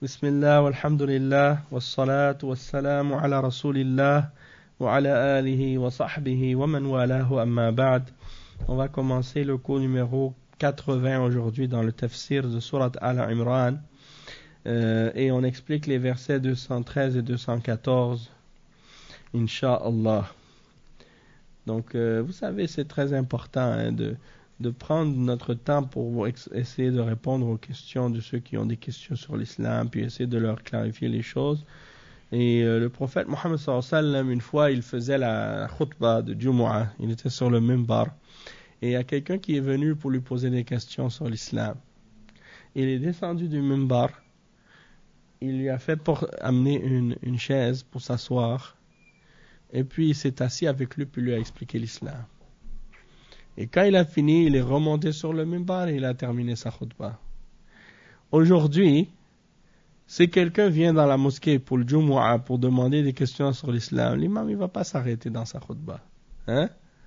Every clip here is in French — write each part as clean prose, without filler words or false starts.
بسم الله والحمد لله والصلاة والسلام على رسول الله وعلى آله وصحبه ومن والاه أما بعد. On va commencer le cours numéro 80 aujourd'hui dans le tafsir de Surat Al-Imran et on explique les versets 213 et 214 Inch'Allah. Donc vous savez, c'est très important de prendre notre temps pour essayer de répondre aux questions de ceux qui ont des questions sur l'islam, puis essayer de leur clarifier les choses. Et le prophète Mohammed sallallahu alayhi wa sallam, une fois, il faisait la khutbah de Jumu'ah, il était sur le minbar, et il y a quelqu'un qui est venu pour lui poser des questions sur l'islam. Il est descendu du minbar, il lui a fait amener une chaise pour s'asseoir, et puis il s'est assis avec lui, puis lui a expliqué l'islam. Et quand il a fini, il est remonté sur le minbar et il a terminé sa khutbah. Aujourd'hui, si quelqu'un vient dans la mosquée pour le Jumu'ah pour demander des questions sur l'islam, l'imam il va pas s'arrêter dans sa khutbah. Hein?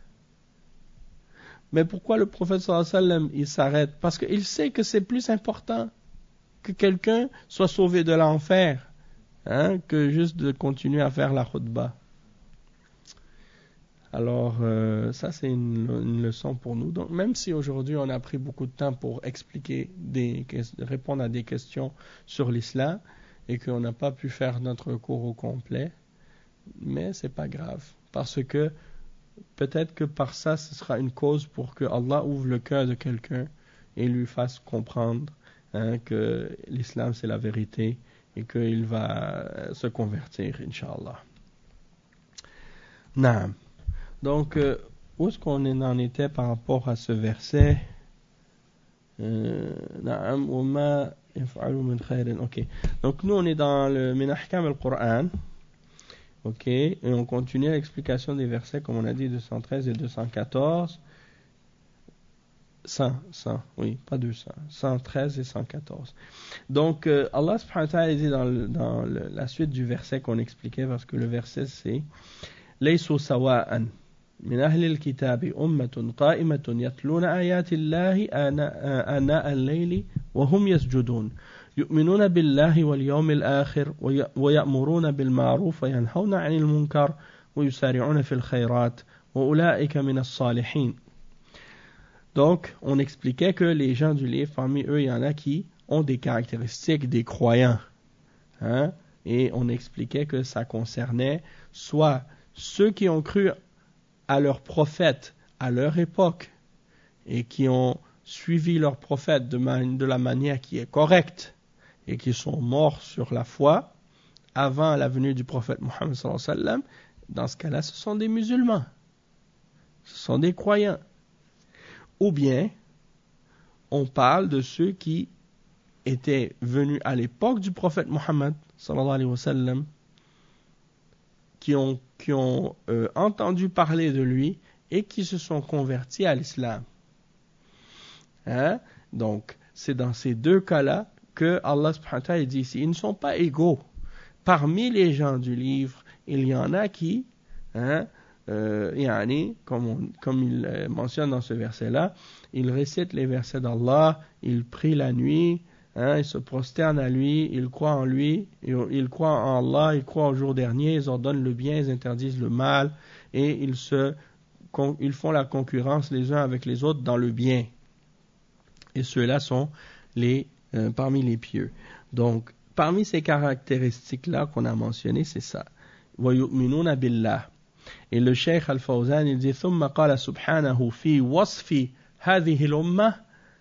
Mais pourquoi le prophète sallallahu alayhi wa sallam il s'arrête? Parce qu'il sait que c'est plus important que quelqu'un soit sauvé de l'enfer, hein, que juste de continuer à faire la khutbah. Alors, ça c'est une leçon pour nous. Donc, même si aujourd'hui on a pris beaucoup de temps pour expliquer, répondre à des questions sur l'islam et qu'on n'a pas pu faire notre cours au complet, mais c'est pas grave. Parce que peut-être que par ça, ce sera une cause pour que Allah ouvre le cœur de quelqu'un et lui fasse comprendre que l'islam c'est la vérité et qu'il va se convertir, Inch'Allah. Naam. Donc, où est-ce qu'on en était par rapport à ce verset? Ok. Donc, nous, on est dans le Min Ahkam al-Qur'an. Ok. Et on continue l'explication des versets, comme on a dit, 213 et 214. 100, oui, pas 200. 113 et 114. Donc, Allah subhanahu wa ta'ala dit dans la suite du verset qu'on expliquait, parce que le verset c'est Laysu sawa'an. من أهل الكتاب أمة قائمة يتلون آيات الله آناء الليل وهم يسجدون يؤمنون بالله واليوم الآخر ويأمرون بالمعروف وينهون عن المنكر ويسارعون في الخيرات وأولئك من الصالحين. Donc, on expliquait que les gens du livre, parmi eux, il y en a qui ont des caractéristiques des croyants. Hein? Et on expliquait que ça concernait soit ceux qui ont cru à leurs prophètes à leur époque et qui ont suivi leurs prophètes de la manière qui est correcte et qui sont morts sur la foi avant la venue du prophète Mohammed sallallahu alayhi wa sallam, dans ce cas-là, ce sont des musulmans, ce sont des croyants. Ou bien, on parle de ceux qui étaient venus à l'époque du prophète Mohammed sallallahu alayhi wa sallam, qui ont entendu parler de lui et qui se sont convertis à l'islam. Hein? Donc, c'est dans ces deux cas-là que Allah subhanahu wa ta'ala dit ici, ils ne sont pas égaux. Parmi les gens du livre, il y en a qui, comme il mentionne dans ce verset-là, ils récitent les versets d'Allah, ils prient la nuit, ils se prosternent à lui, ils croient en lui, ils croient en Allah, ils croient au jour dernier, ils ordonnent le bien, ils interdisent le mal, et ils font la concurrence les uns avec les autres dans le bien. Et ceux-là sont parmi les pieux. Donc, parmi ces caractéristiques-là qu'on a mentionnées, c'est ça. وَيُؤْمِنُونَ بِاللَّهِ. Et le Cheikh Al-Fawzan, il dit ثُمَّ قَالَ سُبْحَانَهُ فِي وَصْفِ هَذِهِ الْأُمَّةِ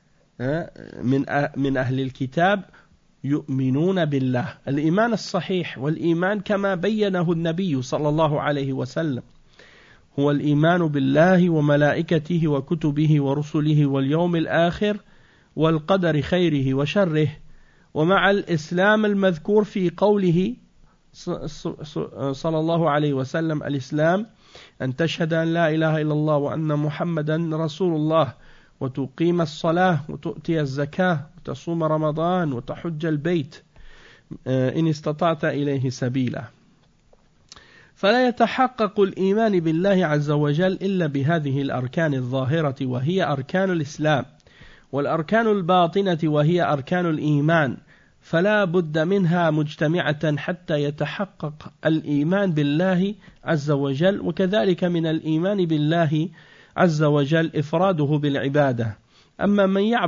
من أهل الكتاب يؤمنون بالله الإيمان الصحيح والإيمان كما بينه النبي صلى الله عليه وسلم هو الإيمان بالله وملائكته وكتبه ورسله واليوم الآخر والقدر خيره وشره ومع الإسلام المذكور في قوله صلى الله عليه وسلم الإسلام أن تشهد أن لا إله إلا الله وأن محمدا رسول الله وتقيم الصلاة وتؤتي الزكاة وتصوم رمضان وتحج البيت إن استطعت إليه سبيلا فلا يتحقق الإيمان بالله عز وجل إلا بهذه الأركان الظاهرة وهي أركان الإسلام والأركان الباطنة وهي أركان الإيمان فلا بد منها مجتمعة حتى يتحقق الإيمان بالله عز وجل وكذلك من الإيمان بالله عز وجل إفراده بالعبادة أما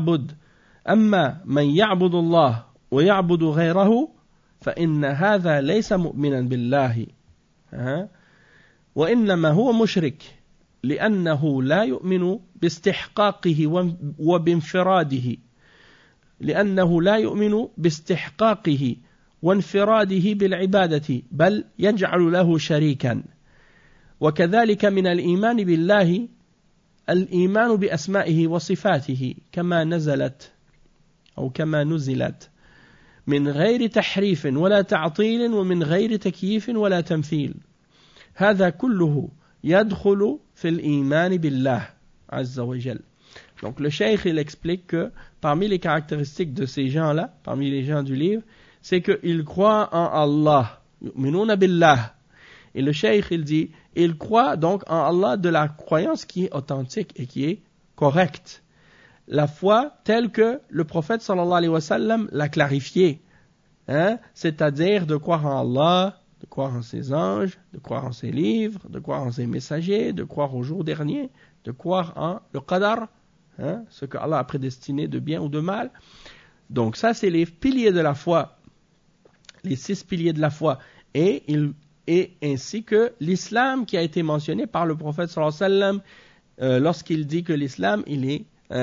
من يعبد الله ويعبد غيره فإن هذا ليس مؤمنا بالله وإنما هو مشرك لأنه لا يؤمن باستحقاقه وانفراده بالعبادة بل يجعل له شريكا وكذلك من الإيمان بالله الإيمان بأسمائه وصفاته كما نزلت من غير تحريف ولا تعطيل ومن غير تكييف ولا تمثيل هذا كله يدخل في الإيمان بالله عز وجل. Donc le cheikh il explique que parmi les caractéristiques de ces gens-là, parmi les gens du livre, c'est qu'ils croient en Allah, yu'minuna billah. Et le cheikh il dit, ils croient donc en Allah de la croyance qui est authentique et qui est correcte. La foi telle que le prophète sallallahu alayhi wa sallam l'a clarifiée, c'est-à-dire de croire en Allah, de croire en ses anges, de croire en ses livres, de croire en ses messagers, de croire au jour dernier, de croire en le qadar, ce que Allah a prédestiné de bien ou de mal. Donc ça c'est les piliers de la foi, les 6 piliers de la foi, et ainsi que l'islam qui a été mentionné par le prophète sallallahu alayhi wa sallam lorsqu'il dit que l'islam il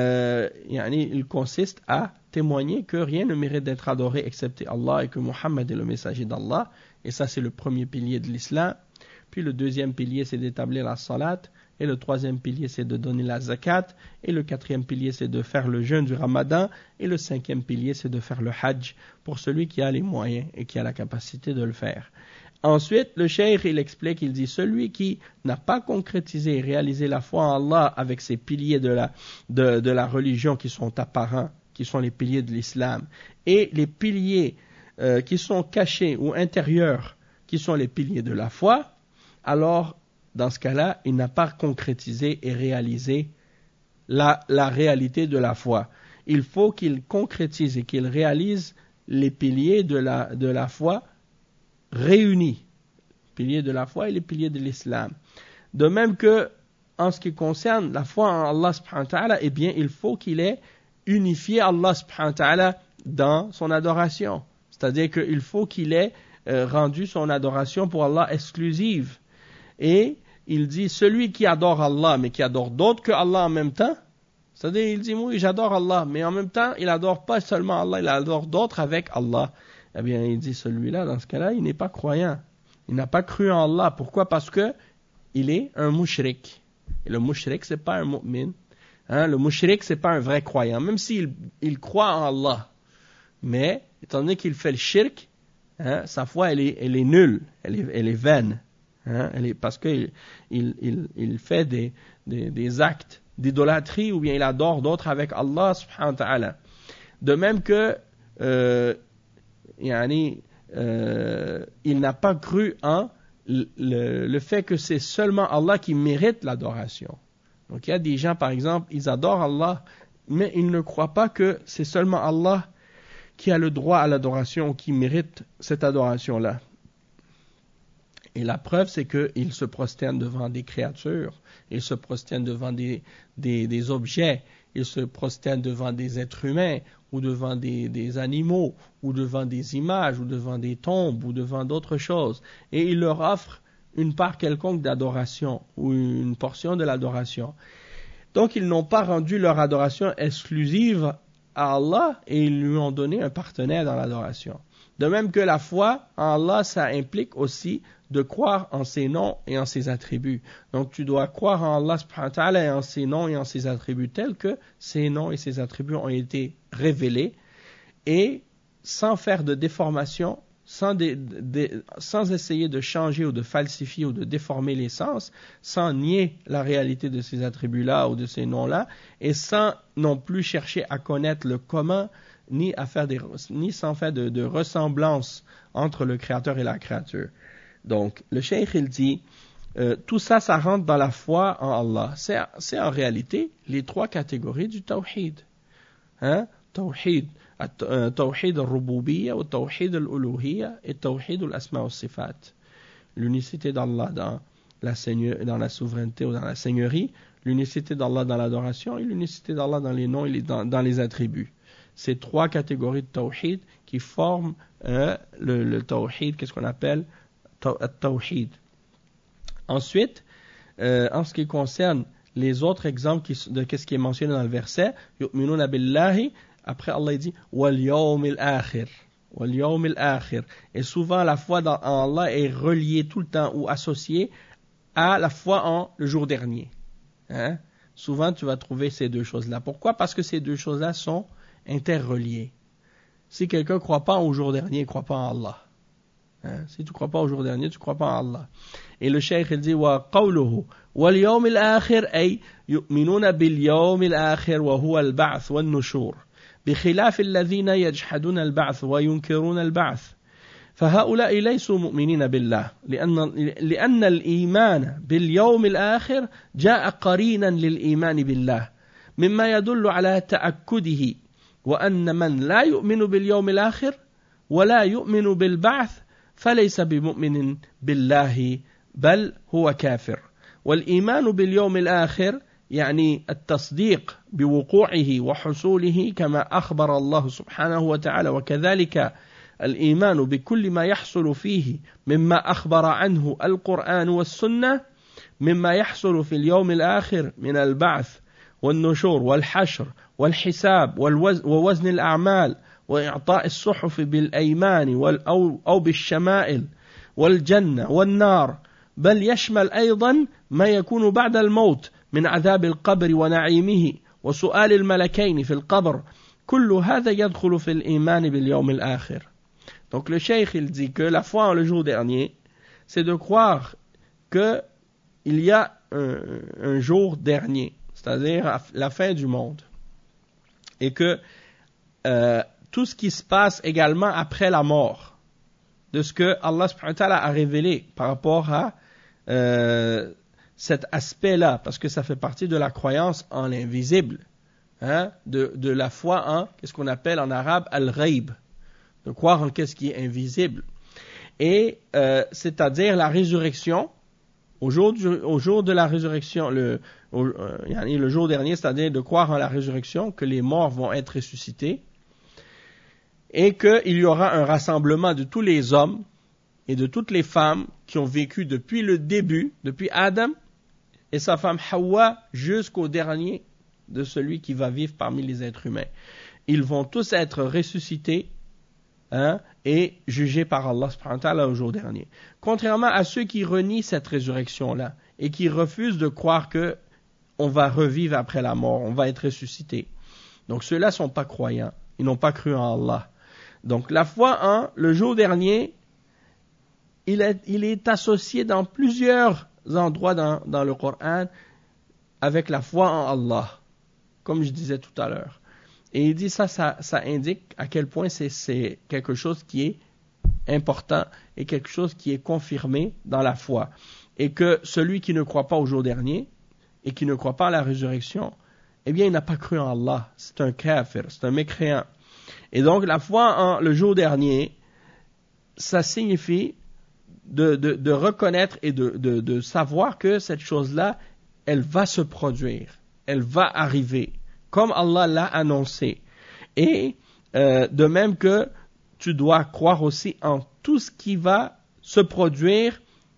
consiste à témoigner que rien ne mérite d'être adoré excepté Allah et que Muhammad est le messager d'Allah. Et ça c'est le premier pilier de l'islam. Puis le deuxième pilier c'est d'établir la salat. Et le troisième pilier c'est de donner la zakat. Et le quatrième pilier c'est de faire le jeûne du ramadan. Et le cinquième pilier c'est de faire le hajj pour celui qui a les moyens et qui a la capacité de le faire. Ensuite, le cheikh il explique, il dit celui qui n'a pas concrétisé et réalisé la foi en Allah avec ces piliers de la religion qui sont apparents, qui sont les piliers de l'islam, et les piliers qui sont cachés ou intérieurs, qui sont les piliers de la foi, alors dans ce cas-là, il n'a pas concrétisé et réalisé la réalité de la foi. Il faut qu'il concrétise et qu'il réalise les piliers de la foi réunis, piliers de la foi et les piliers de l'islam. De même que en ce qui concerne la foi en Allah subhanahu wa ta'ala, eh bien il faut qu'il ait unifié Allah subhanahu wa ta'ala dans son adoration. C'est-à-dire qu'il faut qu'il ait rendu son adoration pour Allah exclusive. Et il dit celui qui adore Allah mais qui adore d'autres que Allah en même temps, c'est-à-dire il dit oui j'adore Allah mais en même temps il adore pas seulement Allah, il adore d'autres avec Allah. Eh bien, il dit celui-là, dans ce cas-là, il n'est pas croyant. Il n'a pas cru en Allah. Pourquoi? Parce que il est un mushrik. Et le mushrik, c'est pas un mu'min. Le mushrik, c'est pas un vrai croyant. Même s'il croit en Allah. Mais, étant donné qu'il fait le shirk, sa foi, elle est nulle. Elle est vaine. Parce qu'il fait des actes d'idolâtrie ou bien il adore d'autres avec Allah subhanahu wa ta'ala. De même que il n'a pas cru en le fait que c'est seulement Allah qui mérite l'adoration. Donc il y a des gens par exemple, ils adorent Allah, mais ils ne croient pas que c'est seulement Allah qui a le droit à l'adoration ou qui mérite cette adoration-là. Et la preuve c'est qu'ils se prosternent devant des créatures, ils se prosternent devant des objets, ils se prosternent devant des êtres humains, ou devant des animaux, ou devant des images, ou devant des tombes, ou devant d'autres choses. Et il leur offre une part quelconque d'adoration, ou une portion de l'adoration. Donc ils n'ont pas rendu leur adoration exclusive à Allah, et ils lui ont donné un partenaire dans l'adoration. De même que la foi en Allah, ça implique aussi de croire en ses noms et en ses attributs. Donc tu dois croire en Allah subhanahu wa ta'ala et en ses noms et en ses attributs tels que ces noms et ces attributs ont été révélés et sans faire de déformation, sans essayer de changer ou de falsifier ou de déformer les sens, sans nier la réalité de ces attributs-là ou de ces noms-là et sans non plus chercher à connaître le comment ni sans faire de ressemblance entre le créateur et la créature. Donc, le cheikh il dit, tout ça, ça rentre dans la foi en Allah. C'est en réalité les 3 catégories du tawhid. Tawhid التوحيد الربوبية والتوحيد الألوهية et التوحيد الأسماء والصفات. L'unicité d'Allah dans la souveraineté ou dans la seigneurie, l'unicité d'Allah dans l'adoration et l'unicité d'Allah dans les noms et dans les attributs. C'est trois catégories de tawhid qui forment le tawhid, qu'est-ce qu'on appelle tawhid. Ensuite, en ce qui concerne les autres exemples de ce qui est mentionné dans le verset, yu'minuna billahi, après Allah dit wal yawmil akhir. Wal yawmil akhir. Et souvent la foi en Allah est reliée tout le temps ou associée à la foi en le jour dernier. Hein? Souvent tu vas trouver ces deux choses-là. Pourquoi? Parce que ces deux choses-là sont interreliées. Si quelqu'un ne croit pas au jour dernier, il ne croit pas en Allah. Hein? Si tu ne crois pas au jour dernier, tu ne crois pas en Allah. Et le cheikh il dit wa qawluhu wal yawmil akhir ay yu'minuna bil yawmil akhir wa huwa al ba'th wan nushur بخلاف الذين يجحدون البعث وينكرون البعث فهؤلاء ليسوا مؤمنين بالله لأن الإيمان باليوم الآخر جاء قرينا للإيمان بالله مما يدل على تأكده وأن من لا يؤمن باليوم الآخر ولا يؤمن بالبعث فليس بمؤمن بالله بل هو كافر والإيمان باليوم الآخر يعني التصديق بوقوعه وحصوله كما أخبر الله سبحانه وتعالى وكذلك الإيمان بكل ما يحصل فيه مما أخبر عنه القرآن والسنة مما يحصل في اليوم الآخر من البعث والنشور والحشر والحساب ووزن الأعمال وإعطاء الصحف بالأيمان أو بالشمائل والجنة والنار بل يشمل أيضا ما يكون بعد الموت من عذاب القبر ونعيمه وسؤال الملكين في القبر كل هذا يدخل في الإيمان باليوم الآخر. Donc le cheikh il dit que la foi en le jour dernier, c'est de croire qu'il y a un jour dernier, c'est-à-dire la fin du monde, et que tout ce qui se passe également après la mort, de ce que Allah subhanahu wa ta'ala a révélé par rapport à cet aspect-là, parce que ça fait partie de la croyance en l'invisible, hein, de la foi en, qu'est-ce qu'on appelle en arabe, al-ghaib, de croire en qu'est-ce qui est invisible. Et c'est-à-dire la résurrection, au jour de la résurrection, le jour dernier, c'est-à-dire de croire en la résurrection, que les morts vont être ressuscités, et qu'il y aura un rassemblement de tous les hommes et de toutes les femmes qui ont vécu depuis le début, depuis Adam et sa femme Hawa jusqu'au dernier de celui qui va vivre parmi les êtres humains. Ils vont tous être ressuscités, hein, et jugés par Allah subhanahu wa ta'ala au jour dernier. Contrairement à ceux qui renient cette résurrection-là et qui refusent de croire que on va revivre après la mort, on va être ressuscité. Donc ceux-là ne sont pas croyants, ils n'ont pas cru en Allah. Donc la foi en le jour dernier, il est associé dans plusieurs endroits dans le Coran avec la foi en Allah, comme je disais tout à l'heure. Et il dit ça indique à quel point c'est quelque chose qui est important et quelque chose qui est confirmé dans la foi. Et que celui qui ne croit pas au jour dernier et qui ne croit pas à la résurrection, eh bien il n'a pas cru en Allah. C'est un kafir, c'est un mécréant. Et donc la foi en le jour dernier, ça signifie de reconnaître et de savoir que cette chose-là, elle va se produire, elle va arriver, comme Allah l'a annoncé. Et de même que tu dois croire aussi en tout ce qui va se produire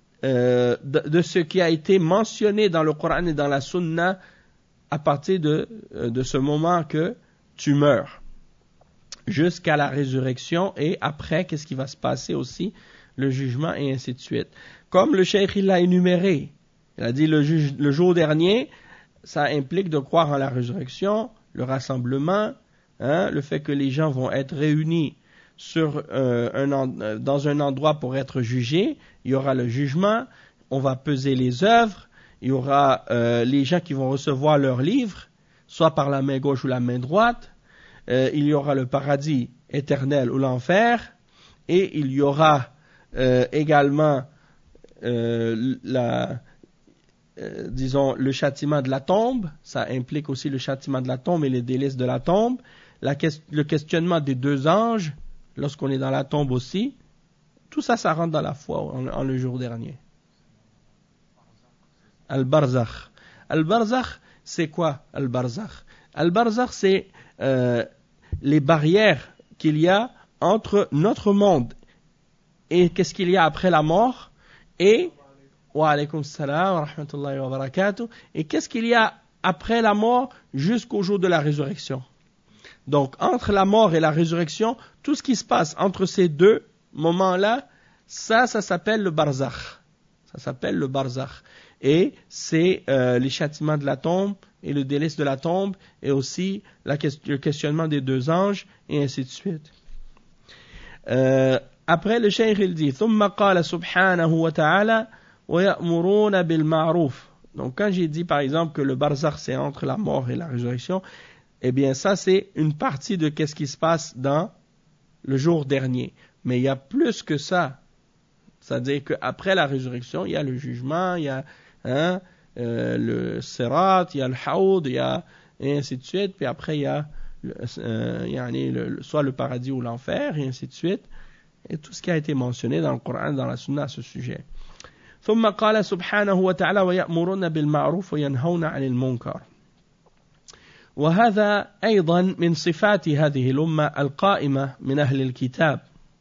de ce qui a été mentionné dans le Coran et dans la Sunna à partir de ce moment que tu meurs, jusqu'à la résurrection et après, qu'est-ce qui va se passer aussi, le jugement et ainsi de suite. Comme le cheikh il l'a énuméré, il a dit le jour dernier, ça implique de croire en la résurrection, le rassemblement, hein, le fait que les gens vont être réunis dans un endroit pour être jugés, il y aura le jugement, on va peser les œuvres, il y aura les gens qui vont recevoir leurs livres, soit par la main gauche ou la main droite, il y aura le paradis éternel ou l'enfer, et il y aura également disons le châtiment de la tombe, ça implique aussi le châtiment de la tombe et les délices de la tombe, le questionnement des deux anges, lorsqu'on est dans la tombe aussi, tout ça, ça rentre dans la foi en le jour dernier. Al-Barzakh. Al-Barzakh, c'est quoi Al-Barzakh? Al-Barzakh, c'est les barrières qu'il y a entre notre monde et qu'est-ce qu'il y a après la mort et wa alaykum salam wa rahmatullahi wa barakatuh, et qu'est-ce qu'il y a après la mort jusqu'au jour de la résurrection. Donc, entre la mort et la résurrection, tout ce qui se passe entre ces deux moments-là, ça s'appelle le barzakh. Ça s'appelle le barzakh. Et c'est les châtiments de la tombe et le délice de la tombe et aussi le questionnement des deux anges et ainsi de suite. Après, le cheikh il dit ثم قال سبحانه وتعالى ويأمرون بالمعروف. Donc, quand j'ai dit par exemple que le barzakh c'est entre la mort et la résurrection, eh bien ça c'est une partie de qu'est-ce qui se passe dans le jour dernier. Mais il y a plus que ça. C'est-à-dire qu'après la résurrection, il y a le jugement, il y a le sirat, il y a le haoud, il y a et ainsi de suite. Puis après, il y a soit le paradis ou l'enfer, et ainsi de suite. Et tout ce qui a été mentionné dans le Coran, dans la Sunna à ce sujet. ثم قال سبحانه وتعالى ويأمرون بالمعروف وينهون عن المنكر. وهذا أيضا من صفات هذه الأمة القائمة من أهل الكتاب.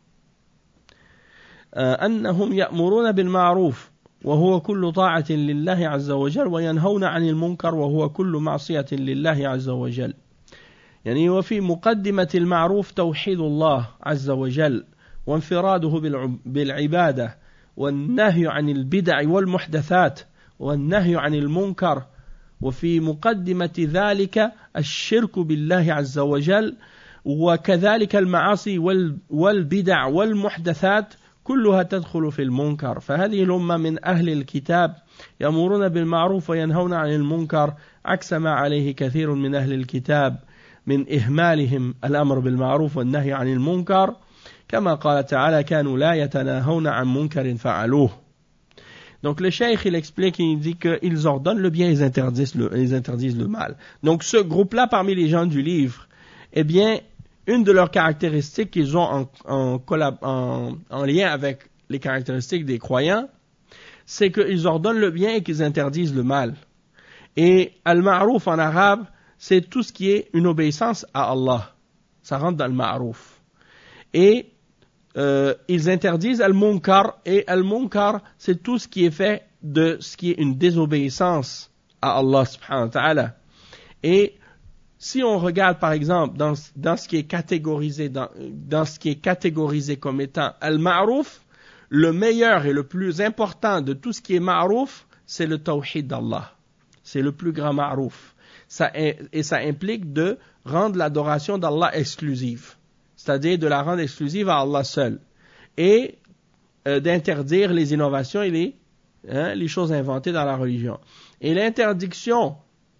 أنهم يأمرون بالمعروف وهو كل طاعة لله عز وجل وينهون عن المنكر وهو كل معصية لله عز وجل. يعني وفي مقدمة المعروف توحيد الله عز وجل وانفراده بالعبادة والنهي عن البدع والمحدثات والنهي عن المنكر، وفي مقدمة ذلك الشرك بالله عز وجل، وكذلك المعاصي والبدع والمحدثات كلها تدخل في المنكر. فهذه الأمة من أهل الكتاب يأمرون بالمعروف وينهون عن المنكر عكس ما عليه كثير من أهل الكتاب من إهمالهم الأمر بالمعروف والنهي عن المنكر، كما قال تعالى كانوا لا يتناهون عن منكر فعلوه. Donc le cheikh il explique, il dit qu'ils ordonnent le bien, ils interdisent le mal. Donc ce groupe-là parmi les gens du livre, eh bien une de leurs caractéristiques qu'ils ont en lien avec les caractéristiques des croyants, c'est qu'ils ordonnent le bien et qu'ils interdisent le mal. Et al-ma'rouf en arabe, c'est tout ce qui est une obéissance à Allah. Ça rentre dans le ma'rouf. Et ils interdisent al-munkar, et al-munkar, c'est tout ce qui est fait de ce qui est une désobéissance à Allah subhanahu wa ta'ala. Et si on regarde par exemple dans ce qui est catégorisé dans ce qui est catégorisé comme étant al-ma'rouf, le meilleur et le plus important de tout ce qui est ma'rouf, c'est le tawhid d'Allah. C'est le plus grand ma'rouf. Ça implique de rendre l'adoration d'Allah exclusive, c'est-à-dire de la rendre exclusive à Allah seul, et d'interdire les innovations et les choses inventées dans la religion. Et l'interdiction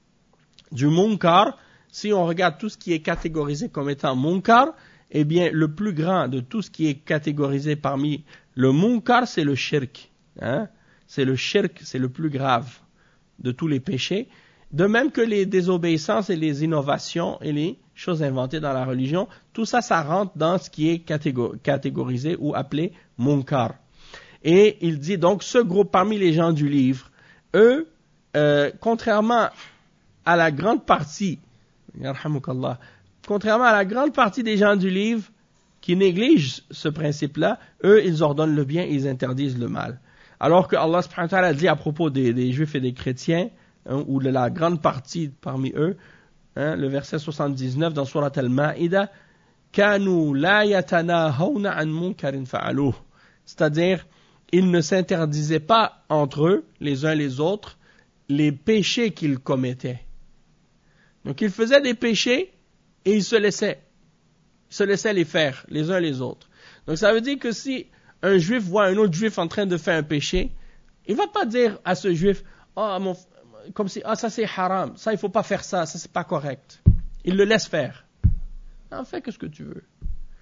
du munkar, si on regarde tout ce qui est catégorisé comme étant munkar, eh bien le plus grand de tout ce qui est catégorisé parmi le munkar, c'est le shirk. C'est le shirk, c'est le plus grave de tous les péchés. De même que les désobéissances et les innovations et les choses inventées dans la religion, tout ça, ça rentre dans ce qui est catégorisé ou appelé munkar. Et il dit donc, ce groupe parmi les gens du livre, eux, contrairement à la grande partie, contrairement à la grande partie des gens du livre qui négligent ce principe-là, eux, ils ordonnent le bien et ils interdisent le mal. Alors que Allah subhanahu wa ta'ala dit à propos des juifs et des chrétiens, ou de la grande partie parmi eux, le verset 79 dans Surat Al-Ma'ida, كَانُوا لَا يَتَنَاهَوْنَ عَنْ مُنْكَرٍ فَعَلُوهُ. C'est-à-dire, ils ne s'interdisaient pas entre eux, les uns les autres, les péchés qu'ils commettaient. Donc ils faisaient des péchés et ils se laissaient les faire les uns les autres. Donc ça veut dire que si un juif voit un autre juif en train de faire un péché, il va pas dire à ce juif, comme si, ça c'est haram, ça il faut pas faire ça c'est pas correct. Il le laisse faire. Fais que ce que tu veux.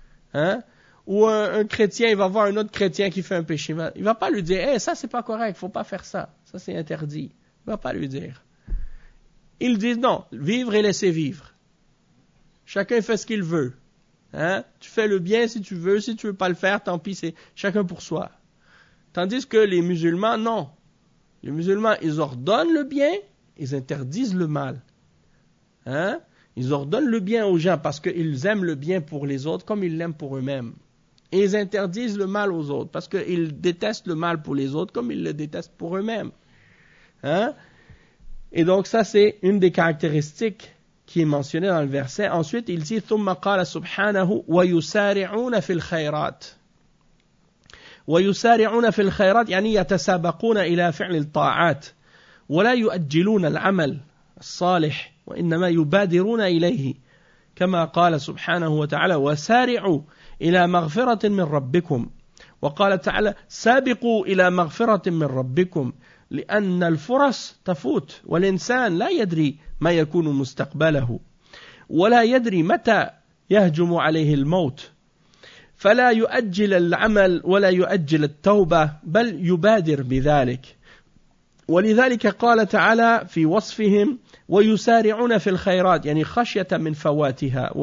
Ou un chrétien, il va voir un autre chrétien qui fait un péché, il va pas lui dire, ça c'est pas correct, faut pas faire ça c'est interdit. Il va pas lui dire. Ils disent non, vivre et laisser vivre. Chacun fait ce qu'il veut. Hein? Tu fais le bien si tu veux pas le faire, tant pis, c'est chacun pour soi. Tandis que les musulmans, non. Les musulmans, ils ordonnent le bien, ils interdisent le mal. Hein? Ils ordonnent le bien aux gens parce qu'ils aiment le bien pour les autres comme ils l'aiment pour eux-mêmes. Et ils interdisent le mal aux autres parce qu'ils détestent le mal pour les autres comme ils le détestent pour eux-mêmes. Hein? Et donc ça, c'est une des caractéristiques qui est mentionnée dans le verset. Ensuite, il dit ثم قال سبحانه ويسارعون في الخيرات. ويسارعون في الخيرات يعني يتسابقون إلى فعل الطاعات ولا يؤجلون العمل الصالح وإنما يبادرون إليه كما قال سبحانه وتعالى وسارعوا إلى مغفرة من ربكم وقال تعالى سابقوا إلى مغفرة من ربكم لأن الفرص تفوت والإنسان لا يدري ما يكون مستقبله ولا يدري متى يهجم عليه الموت فلا يؤجل العمل ولا يؤجل التوبة بل يبادر بذلك ولذلك قال تعالى في وصفهم ويسارعون في الخيرات يعني خشية من فواتها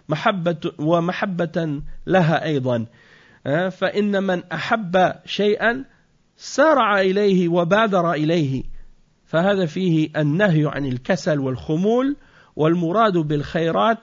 ومحبة لها أيضا فإن من أحب شيئا سارع إليه وبادر إليه فهذا فيه النهي عن الكسل والخمول والمراد بالخيرات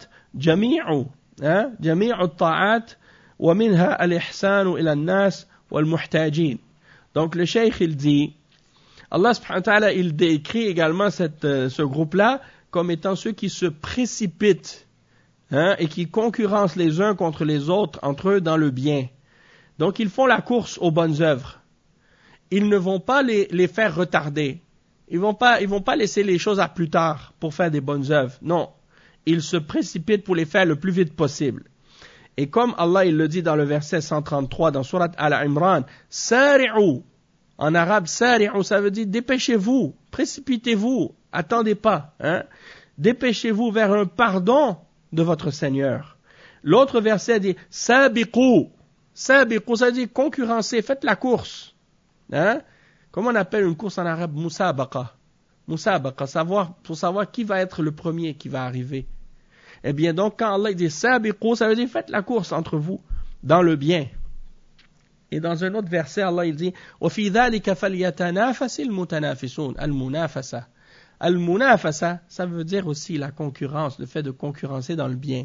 جميع الطاعات ومنها الإحسان إلى الناس والمحتاجين. Donc le cheikh il dit, Allah subhanahu wa ta'ala il décrit également ce groupe-là comme étant ceux qui se précipitent et qui concurrencent les uns contre les autres entre eux dans le bien. Donc ils font la course aux bonnes œuvres. Ils ne vont pas les faire retarder. Ils vont pas laisser les choses à plus tard pour faire des bonnes œuvres. Non. Ils se précipitent pour les faire le plus vite possible. Et comme Allah il le dit dans le verset 133 dans Surat Al-Imran, Sari'u, en arabe Sari'u, ça veut dire dépêchez-vous, précipitez-vous, attendez pas. Dépêchez-vous vers un pardon de votre Seigneur. L'autre verset dit Sabiqu, Sabiqu, ça veut dire concurrencez, faites la course. Comment on appelle une course en arabe? Musabaqa. Musabaqa, pour savoir qui va être le premier qui va arriver. Eh bien donc quand Allah dit Sabiqu, ça veut dire faites la course entre vous dans le bien. Et dans un autre verset, Allah il dit وَفِي ذَلِكَ فَلْيَتَنَافَسِ الْمُتَنَافِسُونَ Al-munafasa. Al-munafasa, ça veut dire aussi la concurrence, le fait de concurrencer dans le bien.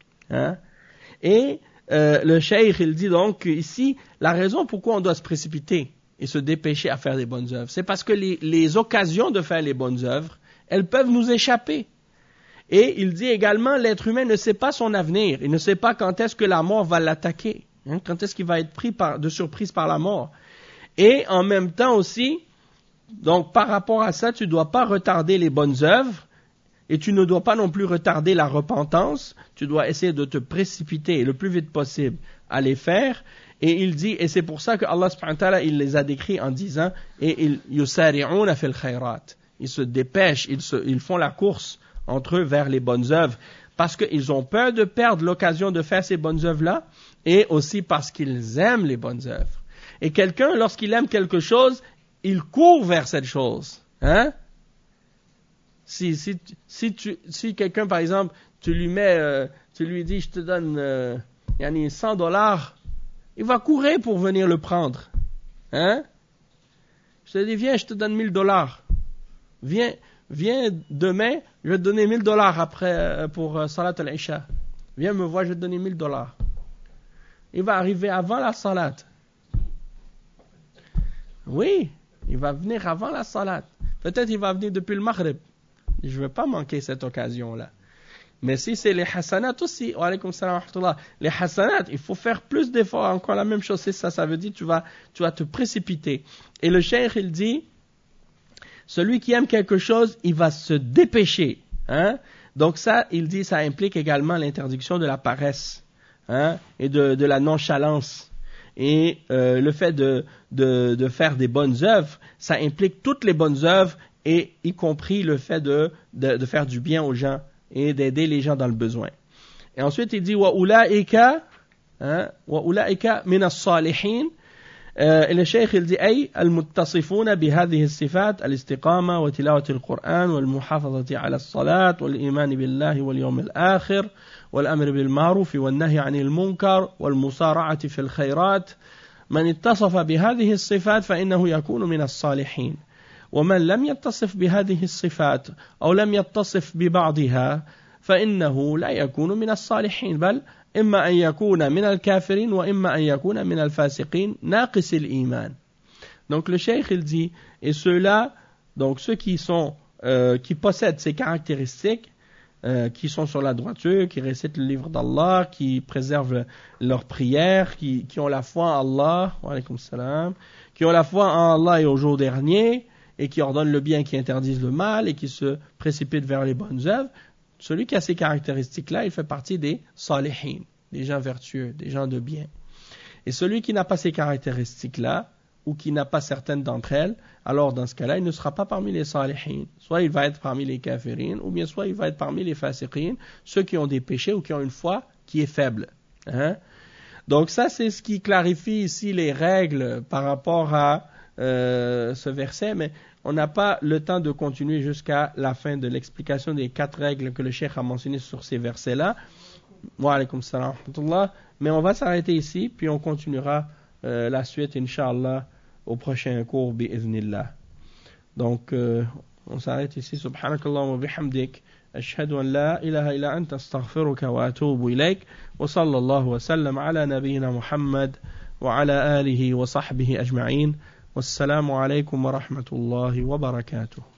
Et le cheikh il dit donc ici, la raison pourquoi on doit se précipiter et se dépêcher à faire des bonnes œuvres, c'est parce que les occasions de faire les bonnes œuvres, elles peuvent nous échapper. Et il dit également, l'être humain ne sait pas son avenir, il ne sait pas quand est-ce que la mort va l'attaquer, quand est-ce qu'il va être pris de surprise par la mort. Et en même temps aussi, donc par rapport à ça, tu ne dois pas retarder les bonnes œuvres, et tu ne dois pas non plus retarder la repentance, tu dois essayer de te précipiter le plus vite possible à les faire. Et il dit, et c'est pour ça que Allah subhanahu wa ta'ala, il les a décrits en disant, et ils yusari'una fil khayrat. Ils se dépêchent, ils font la course entre eux vers les bonnes œuvres, parce qu'ils ont peur de perdre l'occasion de faire ces bonnes œuvres-là, et aussi parce qu'ils aiment les bonnes œuvres. Et quelqu'un, lorsqu'il aime quelque chose, il court vers cette chose. Si quelqu'un, par exemple, tu lui dis, je te donne $100, il va courir pour venir le prendre. Je te dis, viens, je te donne $1000. Viens demain, je vais te donner $1000 après pour Salat al-Isha. Viens me voir, je vais te donner $1000. Il va arriver avant la Salat. Oui, il va venir avant la Salat. Peut-être il va venir depuis le Maghrib. Je ne veux pas manquer cette occasion-là. Mais si c'est les hasanat aussi, wa alaykum salam wa rahmatullah, les hasanat, il faut faire plus d'efforts. Encore la même chose, c'est ça. Ça veut dire tu vas te précipiter. Et le cheikh, il dit, celui qui aime quelque chose, il va se dépêcher. Donc ça, il dit, ça implique également l'interdiction de la paresse et de la nonchalance. Et le fait de faire des bonnes œuvres, ça implique toutes les bonnes œuvres, et y compris le fait de faire du bien aux gens et d'aider les gens dans le besoin. Et ensuite, il dit وَأُولَٰئِكَ مِنَ الصَّالِحِينَ الشيخ يلزي أي المتصفون بهذه الصفات الاستقامة وتلاوة القرآن والمحافظة على الصلاة والإيمان بالله واليوم الآخر والأمر بالمعروف والنهي عن المنكر والمسارعة في الخيرات. من اتصف بهذه الصفات فإنه يكون من الصالحين، ومن لم يتصف بهذه الصفات أو لم يتصف ببعضها فإنه لا يكون من الصالحين، بل إما أن يكون من الكافرين وإما أن يكون من الفاسقين ناقص الإيمان. Donc le cheikh il dit, et ceux-là, donc ceux qui possèdent ces caractéristiques, qui sont sur la droiture, qui récitent le livre d'Allah, qui préservent leurs prières, qui ont la foi en Allah, wa alaykum salam, qui ont la foi en Allah et au jour dernier, et qui ordonnent le bien, qui interdisent le mal, et qui se précipitent vers les bonnes œuvres. Celui qui a ces caractéristiques-là, il fait partie des salihin, des gens vertueux, des gens de bien. Et celui qui n'a pas ces caractéristiques-là, ou qui n'a pas certaines d'entre elles, alors dans ce cas-là, il ne sera pas parmi les salihin. Soit il va être parmi les kafirin, ou bien soit il va être parmi les fasiqin, ceux qui ont des péchés ou qui ont une foi qui est faible. Hein? Donc ça, c'est ce qui clarifie ici les règles par rapport à ce verset, mais on n'a pas le temps de continuer jusqu'à la fin de l'explication des 4 règles que le cheikh a mentionnées sur ces versets-là. Wa alaykum salam wa rahmatullah. Mais on va s'arrêter ici, puis on continuera la suite, Inch'Allah, au prochain cours, bi'idhnillah. Donc, on s'arrête ici. Subhanakallah wa bihamdik. أشهد أن لا إله إلا أنت أستغفرك وأتوب إليك وصلى الله وسلم على نبينا محمد وعلى آله وصحبه أجمعين والسلام عليكم ورحمة الله وبركاته.